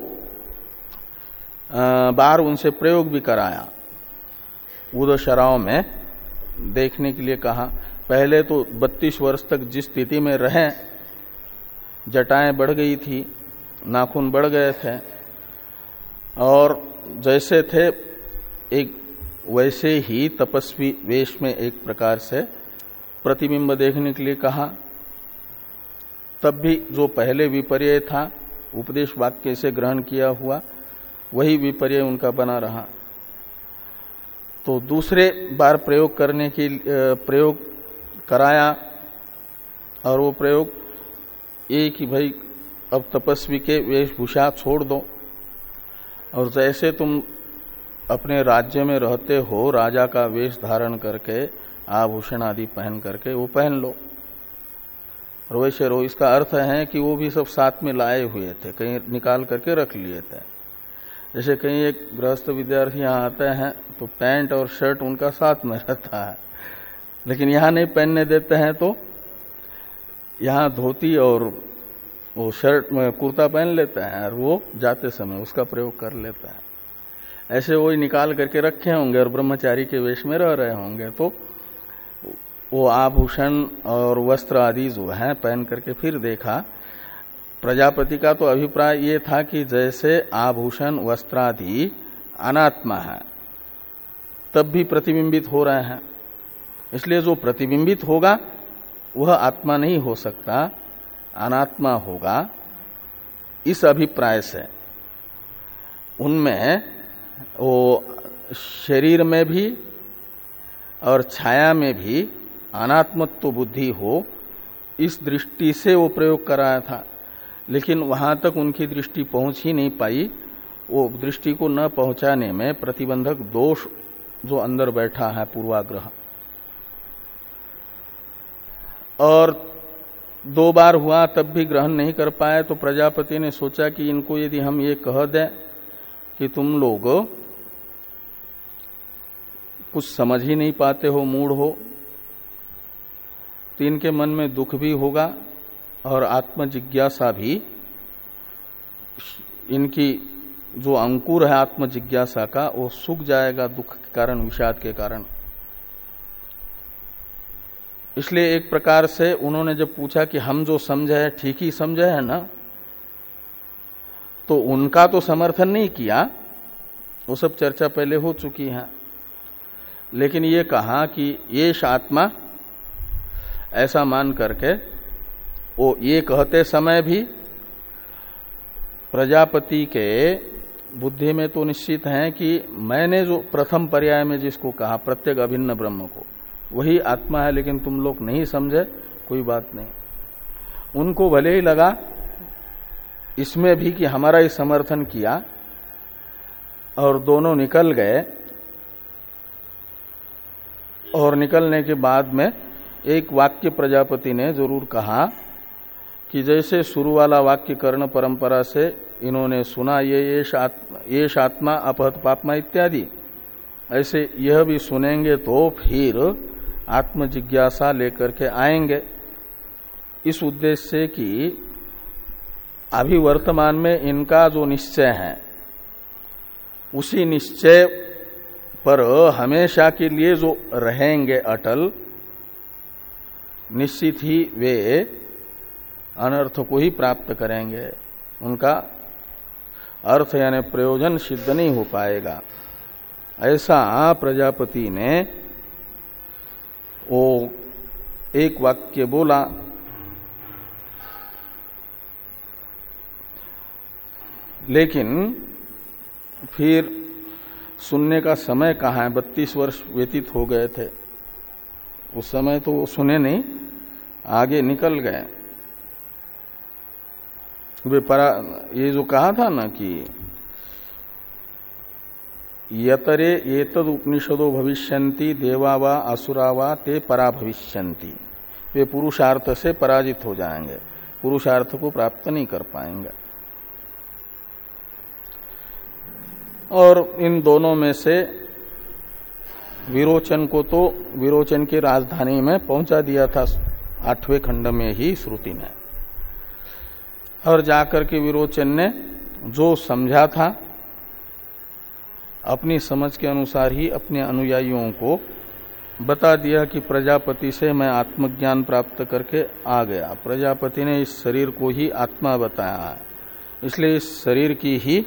Speaker 1: बार उनसे प्रयोग भी कराया, उदशराव में देखने के लिए कहा। पहले तो बत्तीस वर्ष तक जिस स्थिति में रहे, जटाएं बढ़ गई थी, नाखून बढ़ गए थे, और जैसे थे एक वैसे ही तपस्वी वेश में एक प्रकार से प्रतिबिंब देखने के लिए कहा। तब भी जो पहले विपर्य था उपदेश वाक्य से ग्रहण किया हुआ, वही विपर्य उनका बना रहा। तो दूसरे बार प्रयोग करने की प्रयोग कराया, और वो प्रयोग ये कि भाई अब तपस्वी के वेशभूषा छोड़ दो, और जैसे तुम अपने राज्य में रहते हो राजा का वेश धारण करके आभूषण आदि पहन करके वो पहन लो। और वैसे रो इसका अर्थ है कि वो भी सब साथ में लाए हुए थे, कहीं निकाल करके रख लिए थे। जैसे कहीं एक गृहस्थ विद्यार्थी यहाँ आते हैं तो पैंट और शर्ट उनका साथ में रहता है, लेकिन यहाँ नहीं पहनने देते हैं तो यहाँ धोती और वो शर्ट में कुर्ता पहन लेते हैं और वो जाते समय उसका प्रयोग कर लेता है। ऐसे वो निकाल करके रखे होंगे और ब्रह्मचारी के वेश में रह रहे होंगे तो वो आभूषण और वस्त्र आदि जो है पहन करके फिर देखा। प्रजापति का तो अभिप्राय ये था कि जैसे आभूषण वस्त्रादि अनात्मा है तब भी प्रतिबिंबित हो रहे हैं, इसलिए जो प्रतिबिंबित होगा वह आत्मा नहीं हो सकता, अनात्मा होगा। इस अभिप्राय से उनमें वो शरीर में भी और छाया में भी अनात्मत्व बुद्धि हो, इस दृष्टि से वो प्रयोग कराया था। लेकिन वहां तक उनकी दृष्टि पहुंच ही नहीं पाई। वो दृष्टि को न पहुंचाने में प्रतिबंधक दोष जो अंदर बैठा है पूर्वाग्रह, और दो बार हुआ तब भी ग्रहण नहीं कर पाए तो प्रजापति ने सोचा कि इनको यदि हम ये कह दें कि तुम लोग कुछ समझ ही नहीं पाते हो, मूढ़ हो, तो इनके मन में दुख भी होगा और आत्मजिज्ञासा भी, इनकी जो अंकुर है आत्मजिज्ञासा का वो सूख जाएगा दुख के कारण, विषाद के कारण। इसलिए एक प्रकार से उन्होंने जब पूछा कि हम जो समझे है ठीक ही समझे है ना, तो उनका तो समर्थन नहीं किया, वो सब चर्चा पहले हो चुकी है। लेकिन ये कहा कि ये आत्मा, ऐसा मान करके वो ये कहते समय भी प्रजापति के बुद्धि में तो निश्चित है कि मैंने जो प्रथम पर्याय में जिसको कहा प्रत्येक अभिन्न ब्रह्म को, वही आत्मा है, लेकिन तुम लोग नहीं समझे, कोई बात नहीं। उनको भले ही लगा इसमें भी कि हमारा ही समर्थन किया, और दोनों निकल गए। और निकलने के बाद में एक वाक्य प्रजापति ने जरूर कहा कि जैसे शुरू वाला वाक्य कर्ण परंपरा से इन्होंने सुना ये येष आत्मा अपहत पापमा इत्यादि, ऐसे यह भी सुनेंगे तो फिर आत्मजिज्ञासा लेकर के आएंगे, इस उद्देश्य से कि अभी वर्तमान में इनका जो निश्चय है उसी निश्चय पर हमेशा के लिए जो रहेंगे अटल, निश्चित ही वे अनर्थ को ही प्राप्त करेंगे, उनका अर्थ यानी प्रयोजन सिद्ध नहीं हो पाएगा। ऐसा प्रजापति ने वो एक वाक्य बोला। लेकिन फिर सुनने का समय कहाँ है, बत्तीस वर्ष व्यतीत हो गए थे, उस समय तो वो सुने नहीं, आगे निकल गए। वे परा, ये जो कहा था ना कि यतरे एतद उपनिषदो भविष्यन्ति देवा वा असुरा वा ते परा भविष्यन्ति, वे पुरुषार्थ से पराजित हो जाएंगे, पुरुषार्थ को प्राप्त नहीं कर पाएंगे। और इन दोनों में से विरोचन को तो विरोचन की राजधानी में पहुंचा दिया था आठवें खंड में ही श्रुति ने, और जाकर के विरोचन ने जो समझा था अपनी समझ के अनुसार ही अपने अनुयायियों को बता दिया कि प्रजापति से मैं आत्मज्ञान प्राप्त करके आ गया। प्रजापति ने इस शरीर को ही आत्मा बताया है, इसलिए इस शरीर की ही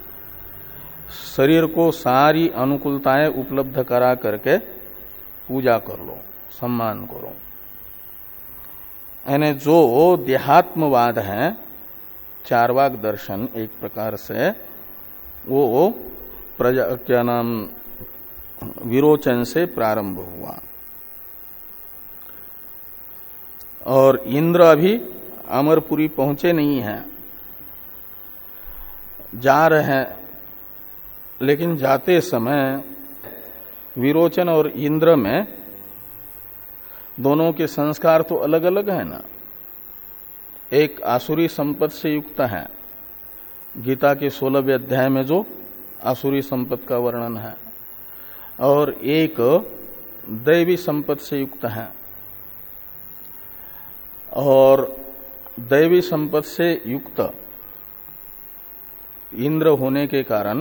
Speaker 1: शरीर को सारी अनुकूलताएं उपलब्ध करा करके पूजा कर लो, सम्मान करो। यानी जो देहात्मवाद है, चारवाक दर्शन एक प्रकार से वो प्रजा क्या नाम विरोचन से प्रारंभ हुआ। और इंद्र अभी अमरपुरी पहुंचे नहीं हैं, जा रहे हैं लेकिन जाते समय विरोचन और इंद्र में दोनों के संस्कार तो अलग अलग है ना। एक आसुरी संपत्ति से युक्त है, गीता के सोलहवें अध्याय में जो आसुरी संपत्ति का वर्णन है, और एक दैवी संपत्ति से युक्त है। और दैवी संपत्ति से युक्त इंद्र होने के कारण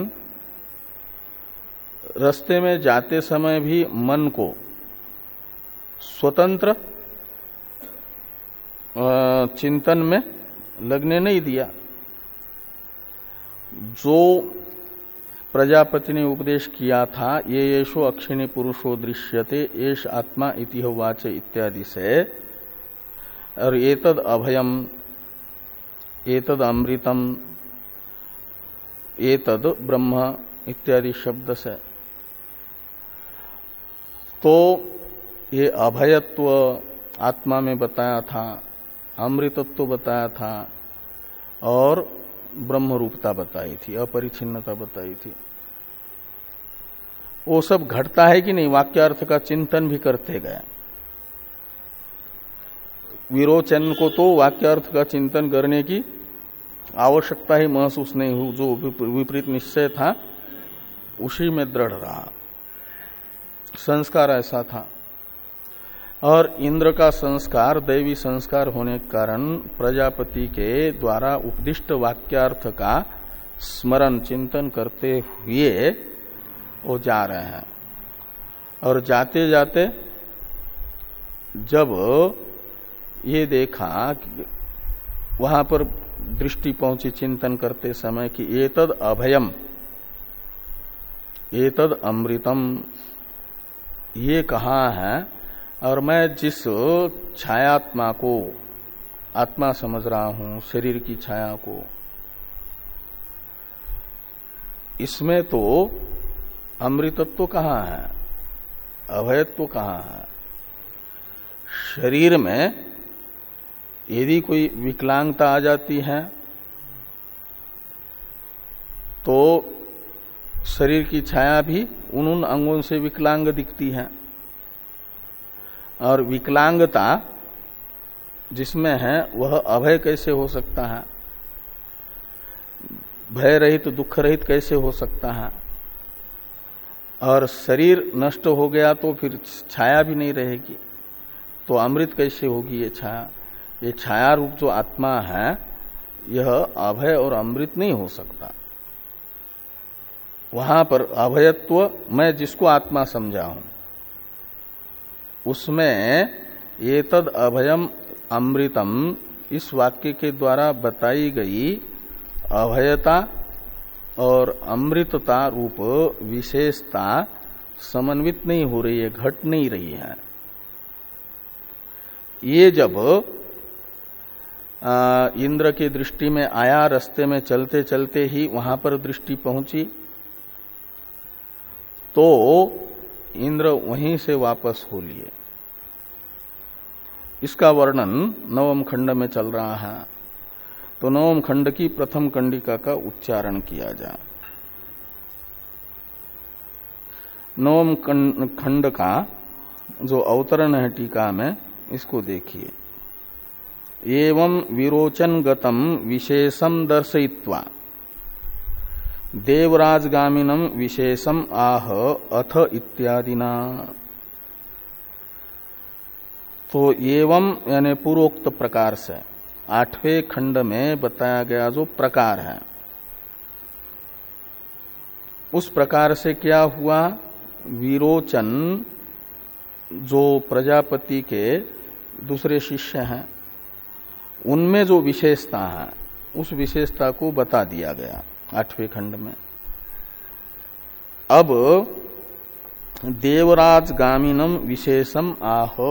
Speaker 1: रास्ते में जाते समय भी मन को स्वतंत्र चिंतन में लगने नहीं दिया। जो प्रजापति ने उपदेश किया था, ये येषो अक्षिणी पुरुषो दृश्यते एष आत्मा इति वाच इत्यादि से, और एतद अभयम एतद अमृतम एतद ब्रह्म इत्यादि शब्द से, तो ये अभयत्व आत्मा में बताया था, अमृतत्व बताया था, और ब्रह्म रूपता बताई थी, अपरिछिन्नता बताई थी। वो सब घटता है कि नहीं, वाक्यार्थ का चिंतन भी करते गए। विरोचन को तो वाक्यार्थ का चिंतन करने की आवश्यकता ही महसूस नहीं हुई, जो विपरीत निश्चय था उसी में दृढ़ रहा, संस्कार ऐसा था। और इंद्र का संस्कार दैवी संस्कार होने के कारण प्रजापति के द्वारा उपदिष्ट वाक्यार्थ का स्मरण चिंतन करते हुए वो जा रहे हैं। और जाते जाते जब ये देखा कि वहां पर दृष्टि पहुंची चिंतन करते समय कि एतद अभयम एतद अमृतम, ये कहाँ है, और मैं जिस छायात्मा को आत्मा समझ रहा हूं, शरीर की छाया को, इसमें तो अमृतत्व कहाँ है, अभयत्व कहाँ है। शरीर में यदि कोई विकलांगता आ जाती है तो शरीर की छाया भी उन उन अंगों से विकलांग दिखती है, और विकलांगता जिसमें है वह अभय कैसे हो सकता है, भय रहित दुख रहित कैसे हो सकता है। और शरीर नष्ट हो गया तो फिर छाया भी नहीं रहेगी, तो अमृत कैसे होगी ये छाया। ये छाया रूप जो आत्मा है यह अभय और अमृत नहीं हो सकता। वहां पर अभयत्व मैं जिसको आत्मा समझा हूं उसमें ये तद अभयम अमृतम इस वाक्य के द्वारा बताई गई अभयता और अमृतता रूप विशेषता समन्वित नहीं हो रही है, घट नहीं रही है। ये जब आ, इंद्र की दृष्टि में आया, रास्ते में चलते चलते ही वहां पर दृष्टि पहुंची, तो इंद्र वहीं से वापस हो लिए। इसका वर्णन नवम खंड में चल रहा है, तो नवम खंड की प्रथम कंडिका का उच्चारण किया जाए। नवम खंड का जो अवतरण है टीका में, इसको देखिए। एवं विरोचन गतम विशेषम दर्शयित्वा देवराजगामिनम विशेषम आह अथ इत्यादिना। तो एवं यानी पूर्वोक्त प्रकार से आठवें खंड में बताया गया जो प्रकार है, उस प्रकार से क्या हुआ, विरोचन जो प्रजापति के दूसरे शिष्य हैं उनमें जो विशेषता है उस विशेषता को बता दिया गया आठवें खंड में। अब देवराज गामिनम विशेषम आहो,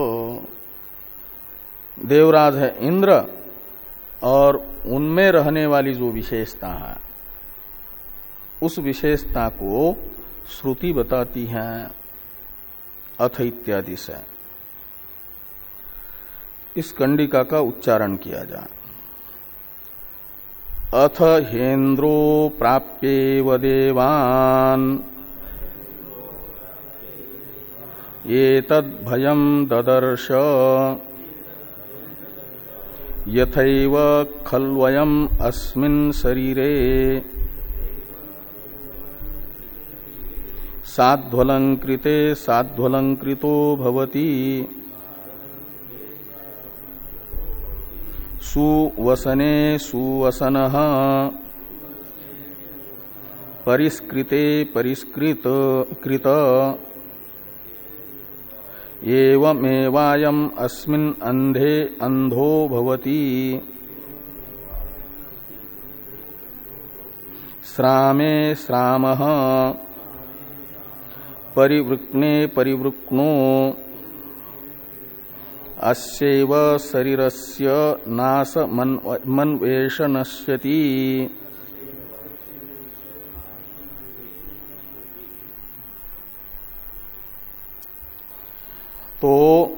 Speaker 1: देवराज है इंद्र और उनमें रहने वाली जो विशेषता है उस विशेषता को श्रुति बताती है अथ इत्यादि से। इस कंडिका का उच्चारण किया जाए। अथ हेन्द्रो प्राप्येव देवान् एतद्भयं ददर्श यथैव खल्वयम् अस्मिन् शरीरे साध्वलंकृते साध्वलंकृतो भवति सुवसने सुवसनः परिष्कृते परिष्कृत कृत एवमेवायम् अस्मिन् अंधे अंधो भवति श्रामे श्रामः परिवृक्ने परिवृक्नो अस्यैव शरीरस्य नाश मन्वेष नश्यति। तो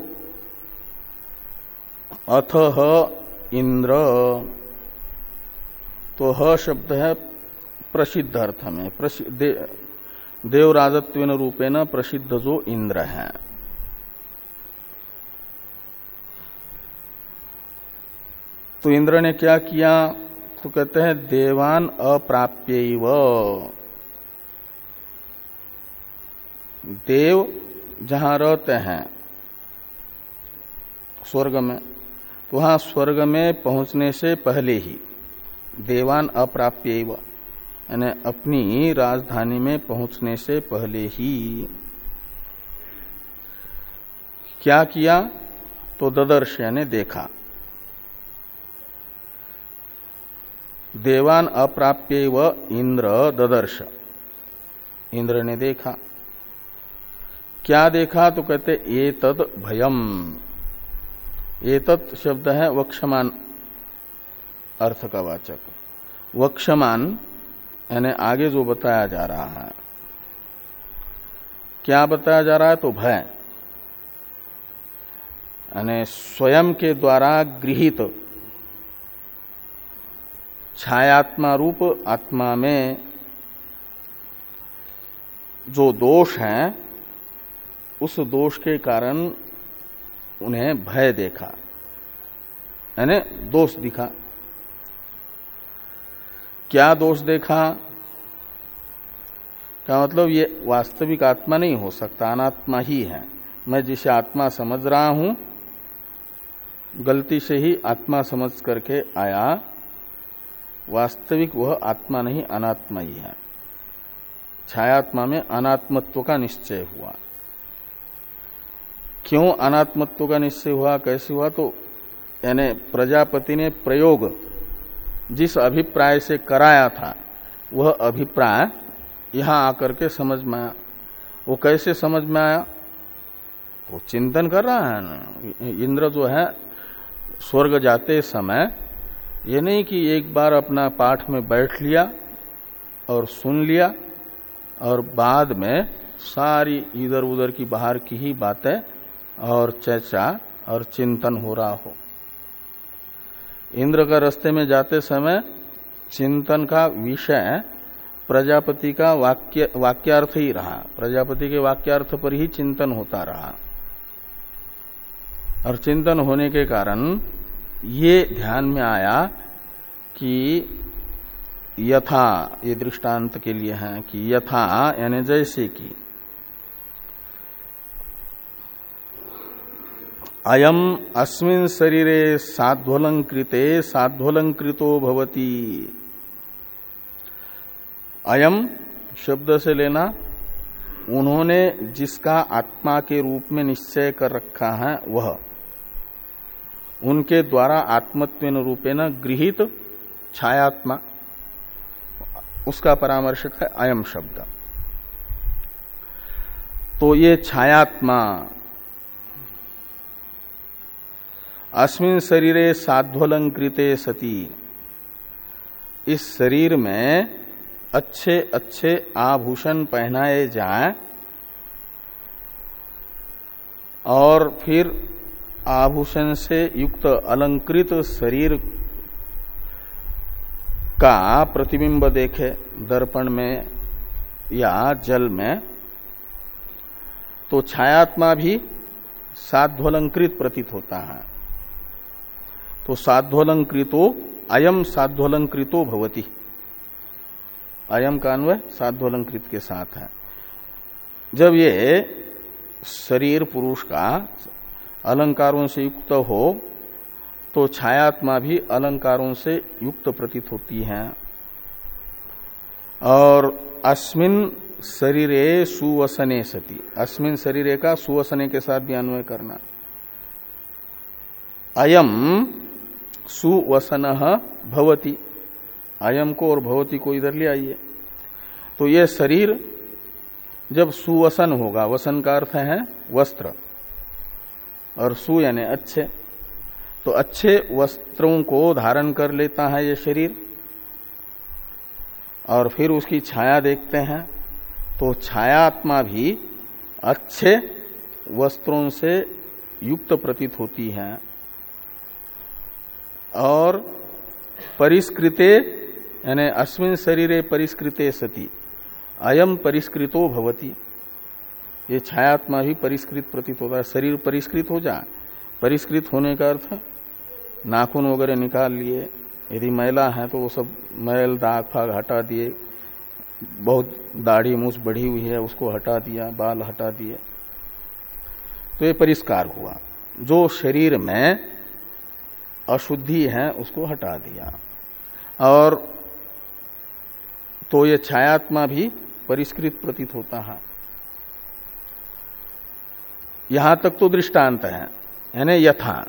Speaker 1: अथः इंद्र, तो ह शब्द है प्रसिद्ध अर्थ में, दे, देवराजत्वेन रूपेण प्रसिद्ध जो इंद्र है। तो इंद्र ने क्या किया? तो कहते हैं देवान अप्राप्यैव, देव जहां रहते हैं स्वर्ग में, तो वहां स्वर्ग में पहुंचने से पहले ही देवान अप्राप्यैव, यानी अपनी राजधानी में पहुंचने से पहले ही क्या किया? तो ददर्श यानी देखा। देवान अप्राप्यैव इंद्र ददर्श, इंद्र ने देखा। क्या देखा? तो कहते एतद् भयम, एतत् शब्द है वक्षमान अर्थ का वाचक। वक्षमान यानी आगे जो बताया जा रहा है, क्या बताया जा रहा है? तो भय यानी स्वयं के द्वारा गृहीत छायात्मा रूप आत्मा में जो दोष है, उस दोष के कारण उन्हें भय देखा, यानी दोष दिखा। क्या दोष देखा? क्या मतलब? ये वास्तविक आत्मा नहीं हो सकता, अनात्मा ही है। मैं जिसे आत्मा समझ रहा हूं, गलती से ही आत्मा समझ करके आया, वास्तविक वह आत्मा नहीं, अनात्मा ही है। छायात्मा में अनात्मत्व का निश्चय हुआ। क्यों अनात्मत्व का निश्चय हुआ? कैसे हुआ? तो यानी प्रजापति ने प्रयोग जिस अभिप्राय से कराया था, वह अभिप्राय यहां आकर के समझ में आया। वो कैसे समझ में आया? वो चिंतन कर रहा है ना। इंद्र जो है स्वर्ग जाते समय ये नहीं कि एक बार अपना पाठ में बैठ लिया और सुन लिया और बाद में सारी इधर उधर की बाहर की ही बातें और चर्चा और चिंतन हो रहा हो। इंद्र का रास्ते में जाते समय चिंतन का विषय प्रजापति का वाक्य वाक्यार्थ ही रहा। प्रजापति के वाक्यार्थ पर ही चिंतन होता रहा और चिंतन होने के कारण ये ध्यान में आया कि यथा, ये दृष्टांत के लिए है कि यथा यानी जैसे कि अयम अस्मिन् शरीरे साध्वलंकृते साध्वलंकृतो भवति। अयम शब्द से लेना, उन्होंने जिसका आत्मा के रूप में निश्चय कर रखा है वह, उनके द्वारा आत्मत्वेन रूपेण गृहीत छायात्मा, उसका परामर्शक है अयम शब्द। तो ये छायात्मा अस्मिन् शरीरे साध्वलंकृते सती, इस शरीर में अच्छे अच्छे आभूषण पहनाए जाएं और फिर आभूषण से युक्त अलंकृत शरीर का प्रतिबिंब देखे दर्पण में या जल में, तो छायात्मा भी साध्वलंकृत प्रतीत होता है। तो साध्वलंकृतो अयम साध्वलंकृतो भवति, अयम का अन्वय साध्वलंकृत के साथ है। जब ये शरीर पुरुष का अलंकारों से युक्त हो तो छायात्मा भी अलंकारों से युक्त प्रतीत होती है। और अस्मिन शरीरे सुवसने सति, अस्मिन शरीरे का सुवसने के साथ भी अन्वय करना। अयम सुवसनः भवति, अयम को और भवति को इधर ले आइए। तो यह शरीर जब सुवसन होगा, वसन का अर्थ है वस्त्र, और सु यानी अच्छे, तो अच्छे वस्त्रों को धारण कर लेता है ये शरीर, और फिर उसकी छाया देखते हैं तो छायात्मा भी अच्छे वस्त्रों से युक्त प्रतीत होती है। और परिष्कृते यानी अस्मिन शरीरे परिष्कृते सति अयम परिष्कृतो भवति, ये छायात्मा भी परिष्कृत प्रतीत होता है। शरीर परिष्कृत हो जाए, परिष्कृत होने का अर्थ नाखून वगैरह निकाल लिए, यदि मैला है तो वो सब मैल दाग फाग हटा दिए, बहुत दाढ़ी मूछ बढ़ी हुई है उसको हटा दिया, बाल हटा दिए, तो ये परिष्कार हुआ। जो शरीर में अशुद्धि है उसको हटा दिया। और तो ये छायात्मा भी परिष्कृत प्रतीत होता है। यहां तक तो दृष्टांत है, यानी यथा।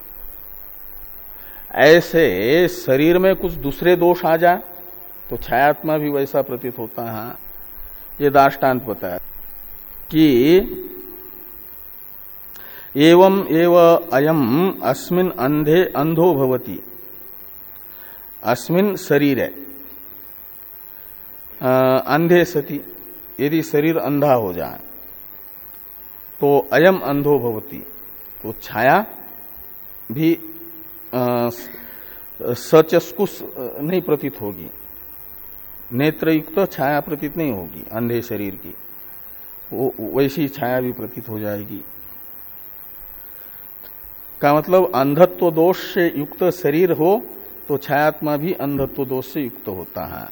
Speaker 1: ऐसे शरीर में कुछ दूसरे दोष आ जाए तो छायात्मा भी वैसा प्रतीत होता है। ये दाष्टान्त बताया कि एवं एव अयम अस्मिन अंधे अंधो भवति, अस्मिन शरीरे अंधे सति, यदि शरीर अंधा हो जाए तो अयम अंधो भवति, तो छाया भी सचस्कुष नहीं प्रतीत होगी, नेत्रयुक्त तो छाया प्रतीत नहीं होगी अंधे शरीर की, वो वैसी छाया भी प्रतीत हो जाएगी। का मतलब अंधत्व दोष से युक्त शरीर हो तो छायात्मा भी अंधत्व दोष से युक्त होता है।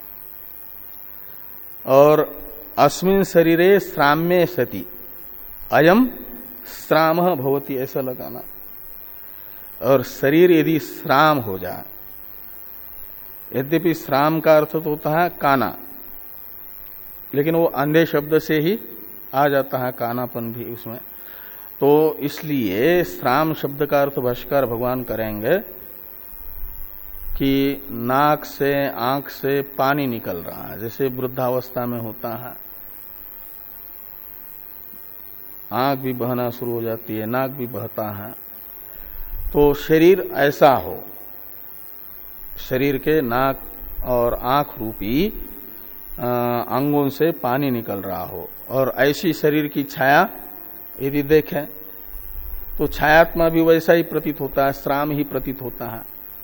Speaker 1: और अस्मिन शरीरे श्राम्ये सति अयम श्रामः भवति, ऐसा लगाना। और शरीर यदि श्राम हो जाए, यद्यपि श्राम का अर्थ तो होता है काना, लेकिन वो अंधे शब्द से ही आ जाता है कानापन भी उसमें, तो इसलिए श्राम शब्द का अर्थ भाष्यकार भगवान करेंगे कि नाक से आंख से पानी निकल रहा है, जैसे वृद्धावस्था में होता है, आंख भी बहना शुरू हो जाती है, नाक भी बहता है। तो शरीर ऐसा हो, शरीर के नाक और आंख रूपी अंगों से पानी निकल रहा हो, और ऐसी शरीर की छाया यदि देखें तो छायात्मा भी वैसा ही प्रतीत होता है, श्राम ही प्रतीत होता है।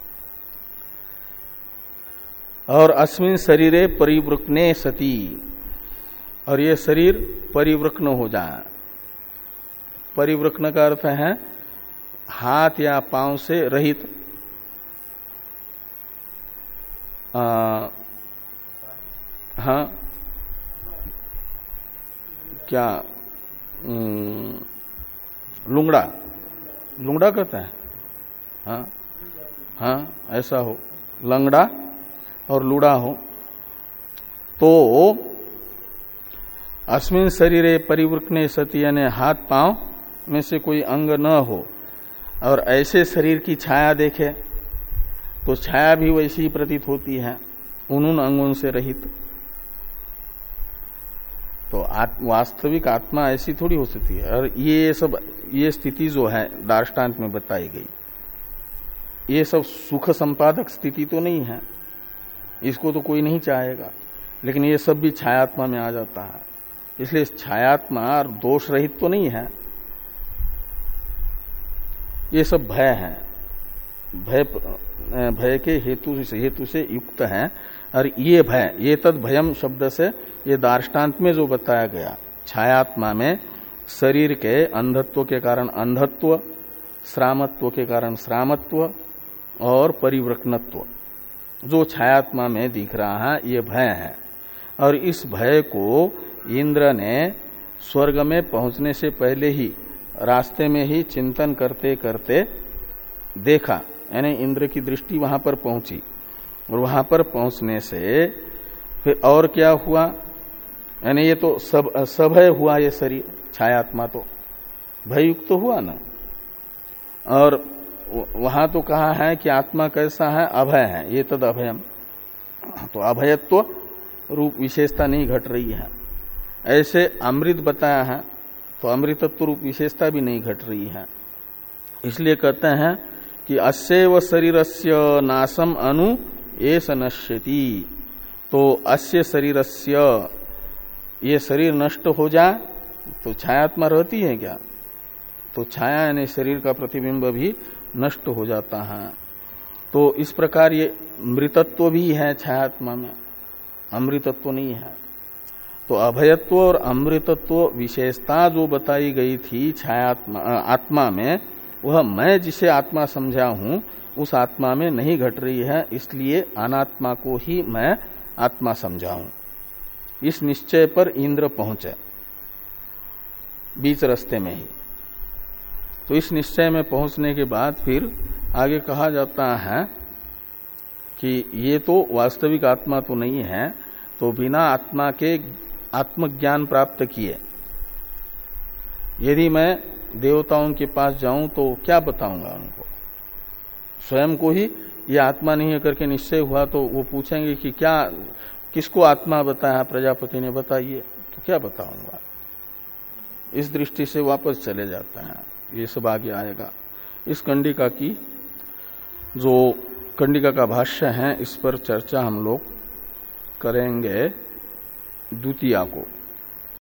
Speaker 1: और अस्मिन शरीरे परिवृक्ने सती, और ये शरीर परिवृक्न हो जाए। परिवृक्न का अर्थ है हाथ या पांव से रहित, आ, हाँ क्या लुंगड़ा, लुंगड़ा कहते हैं, हाँ हाँ ऐसा हो, लंगड़ा और लुड़ा हो। तो अस्मिन शरीरे परिवृक्ने सति यानी हाथ पांव में से कोई अंग न हो, और ऐसे शरीर की छाया देखे तो छाया भी वैसी ही प्रतीत होती है, उन उन अंगों से रहित। तो आत, वास्तविक आत्मा ऐसी थोड़ी हो सकती है। और ये सब ये स्थिति जो है दार्ष्टान्त में बताई गई, ये सब सुख संपादक स्थिति तो नहीं है, इसको तो कोई नहीं चाहेगा, लेकिन ये सब भी छायात्मा में आ जाता है। इसलिए छायात्मा दोष रहित तो नहीं है, ये सब भय है। भय भय के हेतु से हेतु से युक्त है। और ये भय, ये तद भयम शब्द से ये दार्ष्टान्त में जो बताया गया, छायात्मा में शरीर के अंधत्व के कारण अंधत्व, श्रामत्व के कारण श्रामत्व और परिवृक्नत्व जो छायात्मा में दिख रहा है, ये भय है। और इस भय को इंद्र ने स्वर्ग में पहुंचने से पहले ही रास्ते में ही चिंतन करते करते देखा, यानी इंद्र की दृष्टि वहां पर पहुंची। और वहां पर पहुंचने से फिर और क्या हुआ, यानी ये तो सब सभय हुआ, ये शरीर छायात्मा तो भययुक्त तो हुआ ना। और वहां तो कहा है कि आत्मा कैसा है, अभय है, ये तद अभयम, तो अभयत्व रूप विशेषता नहीं घट रही है। ऐसे अमृत बताया है तो अमृतत्व रूप विशेषता भी नहीं घट रही है। इसलिए कहते हैं कि अस्यैव शरीरस्य नाशम अनु एष नश्यति, तो अस्य शरीरस्य, ये शरीर नष्ट हो जाए तो छायात्मा रहती है क्या, तो छाया यानी शरीर का प्रतिबिंब भी नष्ट हो जाता है। तो इस प्रकार ये मृतत्व भी है छायात्मा में, अमृतत्व नहीं है। तो अभयत्व और अमृतत्व विशेषता जो बताई गई थी छायात्मा आत्मा में, वह मैं जिसे आत्मा समझा हूं उस आत्मा में नहीं घट रही है। इसलिए अनात्मा को ही मैं आत्मा समझा हूं। इस निश्चय पर इंद्र पहुंचे बीच रास्ते में ही। तो इस निश्चय में पहुंचने के बाद फिर आगे कहा जाता है कि ये तो वास्तविक आत्मा तो नहीं है, तो बिना आत्मा के आत्मज्ञान प्राप्त किए यदि मैं देवताओं के पास जाऊं तो क्या बताऊंगा उनको, स्वयं को ही ये आत्मा नहीं है करके निश्चय हुआ तो वो पूछेंगे कि क्या किसको आत्मा बताया, प्रजापति ने बताइए, तो क्या बताऊंगा। इस दृष्टि से वापस चले जाते हैं। ये सब आगे आएगा। इस कंडिका की जो कंडिका का भाष्य है, इस पर चर्चा हम लोग करेंगे द्वितीया को।